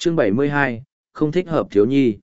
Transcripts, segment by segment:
Chương 72, không thích hợp thiếu nhi.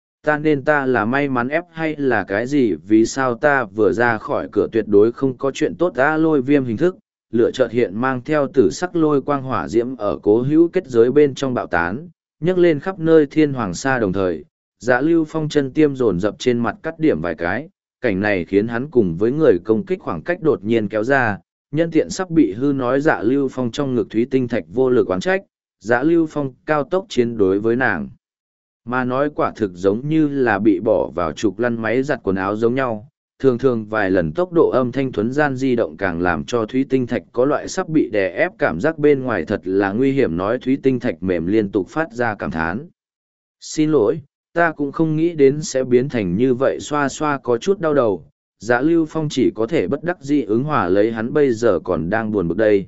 Ta là may mắn ép hay là cái gì, vì sao ta vừa ra khỏi cửa tuyệt đối không có chuyện tốt. Ta Lôi Viêm hình thức, lửa chợt hiện mang theo tử sắc lôi quang hỏa diễm ở cố hữu kết giới bên trong bạo tán, nhấc lên khắp nơi thiên hoàng sa đồng thời. Dạ Lưu Phong chân tiêm dồn dập trên mặt cắt điểm vài cái, cảnh này khiến hắn cùng với người công kích khoảng cách đột nhiên kéo ra, nhân tiện sắp bị hư nói Dạ Lưu Phong trong ngực thúy tinh thạch vô lực oán trách. Dạ Lưu Phong cao tốc chiến đối với nàng mà nói quả thực giống như là bị bỏ vào trục lăn máy giặt quần áo giống nhau. Thường thường vài lần tốc độ âm thanh thuấn gian di động càng làm cho thúy tinh thạch có loại sắp bị đè ép cảm giác bên ngoài thật là nguy hiểm, nói thúy tinh thạch mềm liên tục phát ra cảm thán. Xin lỗi, ta cũng không nghĩ đến sẽ biến thành như vậy. Xoa xoa có chút đau đầu, Dạ Lưu Phong chỉ có thể bất đắc dĩ ứng hòa lấy, hắn bây giờ còn đang buồn bực đây.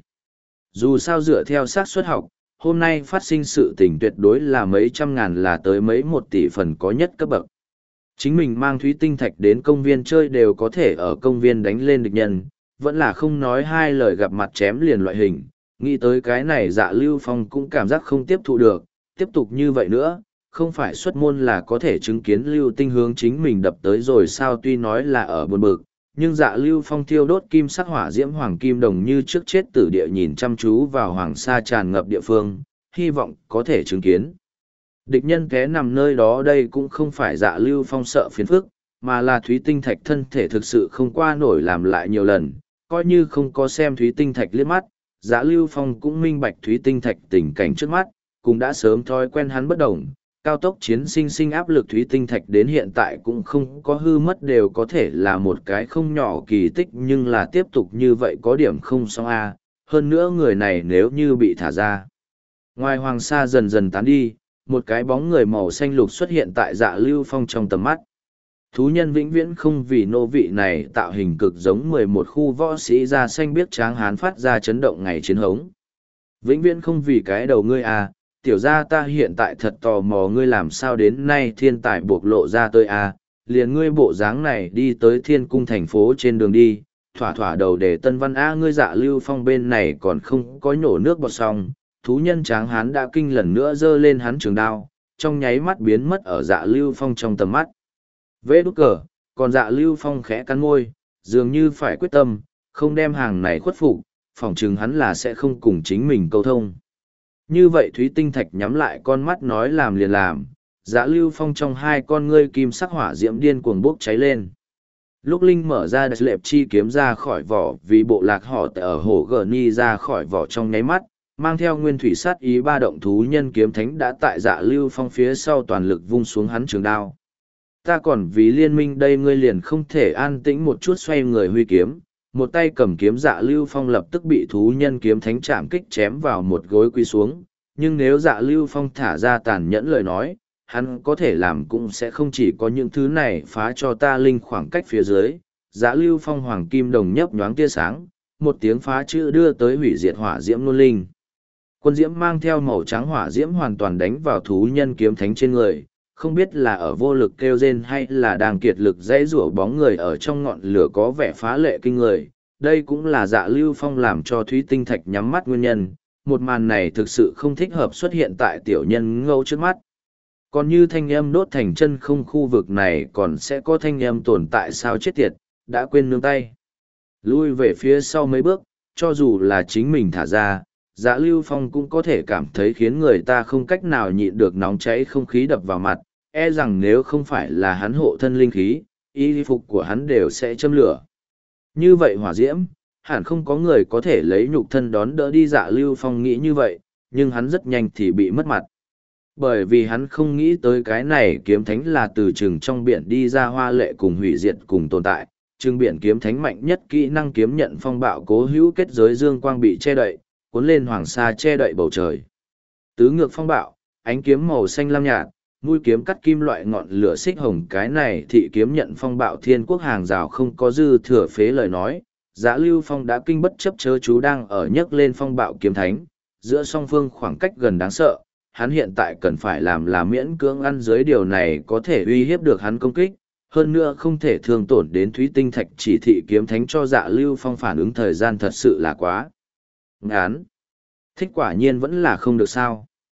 Dù sao dựa theo xác suất học, hôm nay phát sinh sự tình tuyệt đối là mấy trăm ngàn là tới mấy 1 tỷ phần có nhất cấp bậc. Chính mình mang thúy tinh thạch đến công viên chơi đều có thể ở công viên đánh lên địch nhân, vẫn là không nói hai lời gặp mặt chém liền loại hình. Nghĩ tới cái này Dạ Lưu Phong cũng cảm giác không tiếp thụ được, tiếp tục như vậy nữa, không phải xuất môn là có thể chứng kiến Lưu Tinh hướng chính mình đập tới rồi sao. Tuy nói là ở buồn bực, nhưng Dạ Lưu Phong thiêu đốt kim sắc hỏa diễm hoàng kim đồng như trước chết tử địa nhìn chăm chú vào hoàng sa tràn ngập địa phương, hy vọng có thể chứng kiến địch nhân té nằm nơi đó. Đây cũng không phải Dạ Lưu Phong sợ phiền phức, mà là thúy tinh thạch thân thể thực sự không qua nổi làm lại nhiều lần, coi như không có xem thúy tinh thạch liếc mắt, Dạ Lưu Phong cũng minh bạch thúy tinh thạch tình cảnh trước mắt, cũng đã sớm thói quen hắn bất động. Cao tốc chiến sinh áp lực thúy tinh thạch đến hiện tại cũng không có hư mất đều có thể là một cái không nhỏ kỳ tích, nhưng là tiếp tục như vậy có điểm không xong a. Hơn nữa người này nếu như bị thả ra ngoài hoàng sa dần dần tán đi, một cái bóng người màu xanh lục xuất hiện tại Dạ Lưu Phong trong tầm mắt. Thú nhân vĩnh viễn không vì nô vị này tạo hình cực giống 11 khu võ sĩ da xanh biếc tráng hán phát ra chấn động ngày chiến hống. Vĩnh viễn không vì cái đầu ngươi à, tiểu ra ta hiện tại thật tò mò ngươi làm sao đến nay thiên tài bộc lộ ra tới à, liền ngươi bộ dáng này đi tới thiên cung thành phố trên đường đi, thỏa thỏa đầu để tân văn a. Ngươi Dạ Lưu Phong bên này còn không có nhổ nước bọt xong, thú nhân tráng hán đã kinh lần nữa giơ lên hắn trường đao, trong nháy mắt biến mất ở Dạ Lưu Phong trong tầm mắt. Vê đút cờ, còn Dạ Lưu Phong khẽ cắn môi, dường như phải quyết tâm, không đem hàng này khuất phục, phỏng chừng hắn là sẽ không cùng chính mình câu thông. Như vậy thúy tinh thạch nhắm lại con mắt nói làm liền làm, Dạ Lưu Phong trong hai con ngươi kim sắc hỏa diễm điên cuồng bốc cháy lên. Lúc Linh mở ra đặc lệp chi kiếm ra khỏi vỏ, vì bộ lạc họ ở hồ gờ ni ra khỏi vỏ trong nháy mắt, mang theo nguyên thủy sát ý ba động thú nhân kiếm thánh đã tại Dạ Lưu Phong phía sau toàn lực vung xuống hắn trường đao. Ta còn vì liên minh đây, ngươi liền không thể an tĩnh một chút. Xoay người huy kiếm, một tay cầm kiếm Dạ Lưu Phong lập tức bị thú nhân kiếm thánh chạm kích chém vào một gối quy xuống. Nhưng nếu Dạ Lưu Phong thả ra tàn nhẫn lời nói, hắn có thể làm cũng sẽ không chỉ có những thứ này. Phá cho ta linh khoảng cách phía dưới, Dạ Lưu Phong hoàng kim đồng nhấp nhoáng tia sáng, một tiếng phá chữ đưa tới hủy diệt hỏa diễm nôn linh. Quân diễm mang theo màu trắng hỏa diễm hoàn toàn đánh vào thú nhân kiếm thánh trên người, không biết là ở vô lực kêu rên hay là đang kiệt lực dãy rủa bóng người ở trong ngọn lửa có vẻ phá lệ kinh người. Đây cũng là Dạ Lưu Phong làm cho thúy tinh thạch nhắm mắt nguyên nhân. Một màn này thực sự không thích hợp xuất hiện tại tiểu nhân ngâu trước mắt. Còn như thanh âm đốt thành chân không, khu vực này còn sẽ có thanh âm tồn tại sao? Chết tiệt, đã quên nương tay. Lui về phía sau mấy bước, cho dù là chính mình thả ra, Dạ Lưu Phong cũng có thể cảm thấy khiến người ta không cách nào nhịn được nóng cháy không khí đập vào mặt, e rằng nếu không phải là hắn hộ thân linh khí, y phục của hắn đều sẽ châm lửa. Như vậy hỏa diễm, hẳn không có người có thể lấy nhục thân đón đỡ đi. Dạ Lưu Phong nghĩ như vậy, nhưng hắn rất nhanh thì bị mất mặt. Bởi vì hắn không nghĩ tới cái này kiếm thánh là từ chừng trong biển đi ra, hoa lệ cùng hủy diệt cùng tồn tại. Trừng biển kiếm thánh mạnh nhất kỹ năng kiếm nhận phong bạo cố hữu kết giới dương quang bị che đậy, cuốn lên hoàng sa che đậy bầu trời. Tứ ngược phong bạo, ánh kiếm màu xanh lam nhạt, mũi kiếm cắt kim loại ngọn lửa xích hồng. Cái này thị kiếm nhận phong bạo thiên quốc hàng rào không có dư thừa phế lời nói. Dạ Lưu Phong đã kinh bất chấp chớ chú đang ở nhấc lên phong bạo kiếm thánh, giữa song phương khoảng cách gần đáng sợ. Hắn hiện tại cần phải làm là miễn cưỡng ăn dưới điều này có thể uy hiếp được hắn công kích, hơn nữa không thể thương tổn đến thúy tinh thạch. Chỉ thị kiếm thánh cho Dạ Lưu Phong phản ứng thời gian thật sự là quá ngắn. Thích quả nhiên vẫn là không được sao.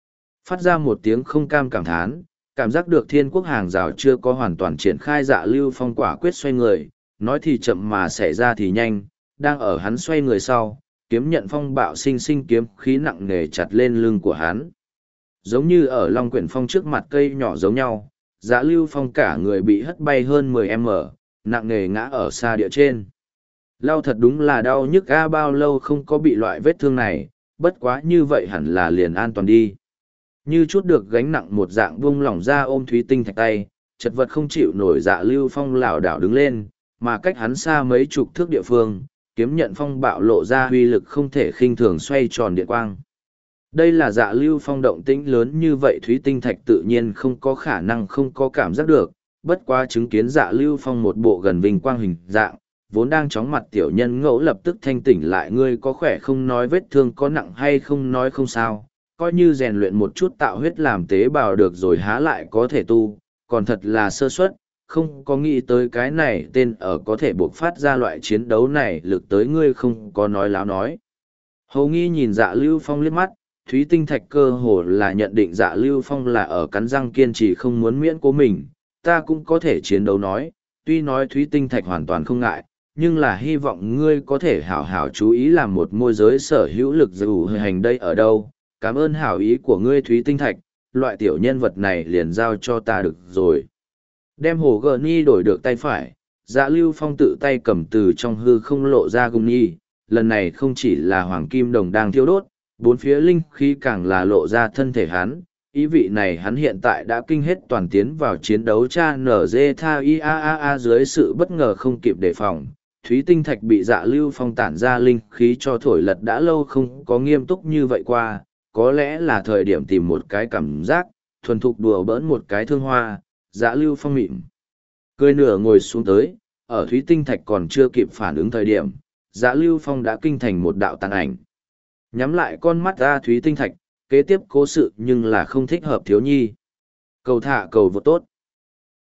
Phát ra một tiếng không cam cảm thán, cảm giác được thiên quốc hàng rào chưa có hoàn toàn triển khai. Dạ Lưu Phong quả quyết xoay người, nói thì chậm mà xảy ra thì nhanh, đang ở hắn xoay người sau, kiếm nhận phong bạo sinh sinh kiếm khí nặng nề chặt lên lưng của hắn. Giống như ở Long Quyển Phong trước mặt cây nhỏ giống nhau, Dạ Lưu Phong cả người bị hất bay hơn 10m, nặng nề ngã ở xa địa trên. Lao thật đúng là đau nhức a, bao lâu không có bị loại vết thương này, bất quá như vậy hẳn là liền an toàn đi. Như chút được gánh nặng một dạng vung lỏng ra ôm Thúy Tinh Thạch tay, chật vật không chịu nổi. Dạ Lưu Phong lảo đảo đứng lên, mà cách hắn xa mấy chục thước địa phương, kiếm nhận phong bạo lộ ra huy lực không thể khinh thường xoay tròn điện quang. Đây là Dạ Lưu Phong động tĩnh lớn như vậy Thúy Tinh Thạch tự nhiên không có khả năng không có cảm giác được, bất quá chứng kiến Dạ Lưu Phong một bộ gần vinh quang hình dạng, vốn đang chóng mặt tiểu nhân ngẫu lập tức thanh tỉnh lại. Ngươi có khỏe không, nói vết thương có nặng hay không, nói không sao, coi như rèn luyện một chút tạo huyết làm tế bào được rồi há lại có thể tu, còn thật là sơ suất, không có nghĩ tới cái này tên ở có thể buộc phát ra loại chiến đấu này lực tới. Ngươi không có nói láo nói. Hầu Nghi nhìn Dạ Lưu Phong liếc mắt, Thúy Tinh Thạch cơ hồ là nhận định Dạ Lưu Phong là ở cắn răng kiên trì không muốn miễn cố mình. Ta cũng có thể chiến đấu nói, tuy nói Thúy Tinh Thạch hoàn toàn không ngại, nhưng là hy vọng ngươi có thể hảo hảo chú ý làm một môi giới sở hữu lực dù hành đây ở đâu. Cảm ơn hảo ý của ngươi Thúy Tinh Thạch, loại tiểu nhân vật này liền giao cho ta được rồi. Đem hồ gờ ni đổi được tay phải, Dạ Lưu Phong tự tay cầm từ trong hư không lộ ra gùng nhi. Lần này không chỉ là hoàng kim đồng đang thiêu đốt, bốn phía linh khí càng là lộ ra thân thể hắn. Ý vị này hắn hiện tại đã kinh hết toàn tiến vào chiến đấu. Cha nở dê tha i a a a. Dưới sự bất ngờ không kịp đề phòng, Thúy Tinh Thạch bị Dạ Lưu Phong tản ra linh khí cho thổi lật. Đã lâu không có nghiêm túc như vậy qua, có lẽ là thời điểm tìm một cái cảm giác thuần thục đùa bỡn một cái thương hoa. Dạ Lưu Phong mỉm cười nửa ngồi xuống tới, ở Thúy Tinh Thạch còn chưa kịp phản ứng thời điểm, Dạ Lưu Phong đã kinh thành một đạo tàn ảnh. Nhắm lại con mắt ra Thúy Tinh Thạch, kế tiếp cố sự nhưng là không thích hợp thiếu nhi. Cầu thả cầu vô tốt.